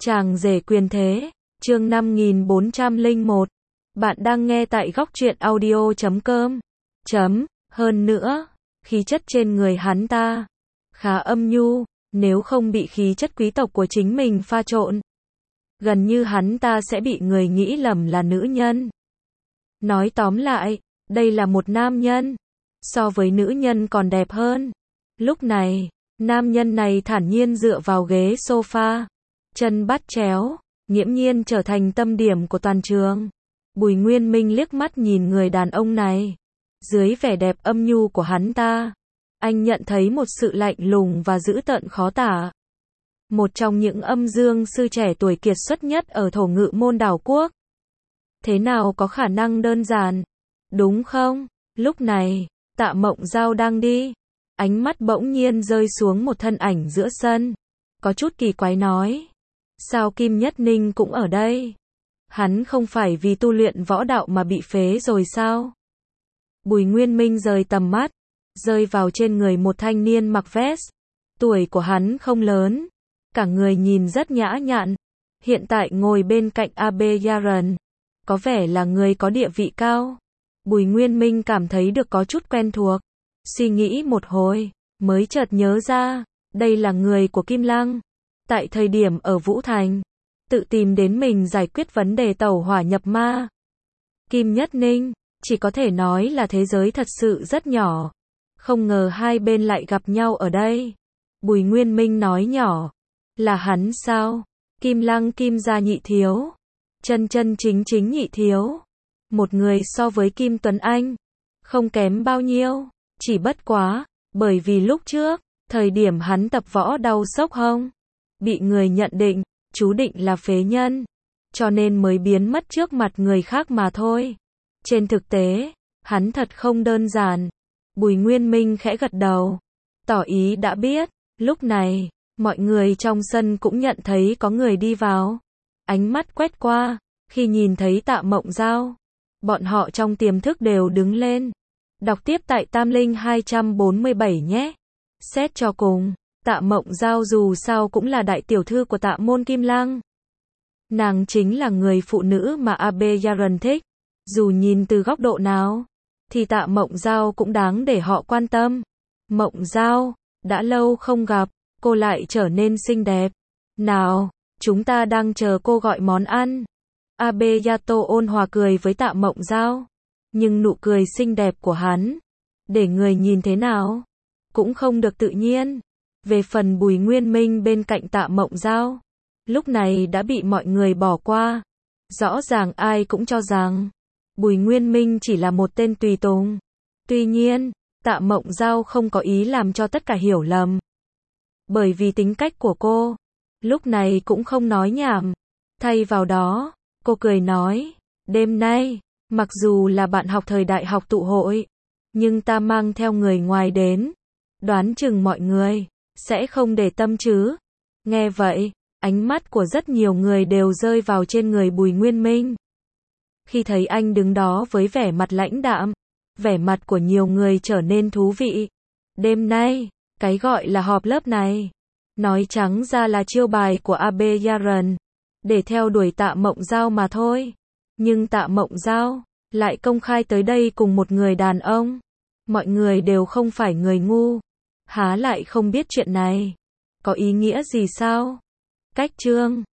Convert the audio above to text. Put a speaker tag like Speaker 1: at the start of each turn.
Speaker 1: Chàng rể quyền thế, chương 5401. Bạn đang nghe tại góc truyện audio.com. Hơn nữa, khí chất trên người hắn ta khá âm nhu, nếu không bị khí chất quý tộc của chính mình pha trộn, gần như hắn ta sẽ bị người nghĩ lầm là nữ nhân. Nói tóm lại, đây là một nam nhân, so với nữ nhân còn đẹp hơn. Lúc này, nam nhân này thản nhiên dựa vào ghế sofa, chân bắt chéo, nghiễm nhiên trở thành tâm điểm của toàn trường. Bùi Nguyên Minh liếc mắt nhìn người đàn ông này. Dưới vẻ đẹp âm nhu của hắn ta, anh nhận thấy một sự lạnh lùng và dữ tợn khó tả. Một trong những âm dương sư trẻ tuổi kiệt xuất nhất ở Thổ Ngự Môn đảo quốc. Thế nào có khả năng đơn giản, đúng không? Lúc này, Tạ Mộng Giao đang đi. Ánh mắt bỗng nhiên rơi xuống một thân ảnh giữa sân. Có chút kỳ quái nói. Sao Kim Nhất Ninh cũng ở đây? Hắn không phải vì tu luyện võ đạo mà bị phế rồi sao? Bùi Nguyên Minh rời tầm mắt, rơi vào trên người một thanh niên mặc vest. Tuổi của hắn không lớn, cả người nhìn rất nhã nhặn. Hiện tại ngồi bên cạnh Abeyaran, có vẻ là người có địa vị cao. Bùi Nguyên Minh cảm thấy được có chút quen thuộc. Suy nghĩ một hồi, mới chợt nhớ ra, đây là người của Kim Lăng. Tại thời điểm ở Vũ Thành, tự tìm đến mình giải quyết vấn đề tẩu hỏa nhập ma. Kim Nhất Ninh, chỉ có thể nói là thế giới thật sự rất nhỏ. Không ngờ hai bên lại gặp nhau ở đây. Bùi Nguyên Minh nói nhỏ, là hắn sao? Kim Lăng Kim gia nhị thiếu. Chân chân chính chính nhị thiếu. Một người so với Kim Tuấn Anh, không kém bao nhiêu. Chỉ bất quá, bởi vì lúc trước, thời điểm hắn tập võ đau xốc hông, bị người nhận định, chú định là phế nhân, cho nên mới biến mất trước mặt người khác mà thôi. Trên thực tế, hắn thật không đơn giản. Bùi Nguyên Minh khẽ gật đầu, tỏ ý đã biết. Lúc này, mọi người trong sân cũng nhận thấy có người đi vào. Ánh mắt quét qua, khi nhìn thấy Tạ Mộng Giao, bọn họ trong tiềm thức đều đứng lên. Đọc tiếp tại Tam Linh 247 nhé. Xét cho cùng, Tạ Mộng Giao dù sao cũng là đại tiểu thư của Tạ Môn Kim Lăng. Nàng chính là người phụ nữ mà Abeyaran thích. Dù nhìn từ góc độ nào, thì Tạ Mộng Giao cũng đáng để họ quan tâm. Mộng Giao, đã lâu không gặp, cô lại trở nên xinh đẹp. Nào, chúng ta đang chờ cô gọi món ăn. Abeyato ôn hòa cười với Tạ Mộng Giao. Nhưng nụ cười xinh đẹp của hắn, để người nhìn thế nào, cũng không được tự nhiên. Về phần Bùi Nguyên Minh bên cạnh Tạ Mộng Giao, lúc này đã bị mọi người bỏ qua. Rõ ràng ai cũng cho rằng Bùi Nguyên Minh chỉ là một tên tùy tùng. Tuy nhiên, Tạ Mộng Giao không có ý làm cho tất cả hiểu lầm. Bởi vì tính cách của cô, lúc này cũng không nói nhảm. Thay vào đó, cô cười nói, đêm nay, mặc dù là bạn học thời đại học tụ hội, nhưng ta mang theo người ngoài đến. Đoán chừng mọi người sẽ không để tâm chứ. Nghe vậy, ánh mắt của rất nhiều người đều rơi vào trên người Bùi Nguyên Minh. Khi thấy anh đứng đó với vẻ mặt lãnh đạm, vẻ mặt của nhiều người trở nên thú vị. Đêm nay, cái gọi là họp lớp này, nói trắng ra là chiêu bài của Abeyaran, để theo đuổi Tạ Mộng Giao mà thôi. Nhưng Tạ Mộng Giao lại công khai tới đây cùng một người đàn ông. Mọi người đều không phải người ngu, há lại không biết chuyện này có ý nghĩa gì sao? Cách chương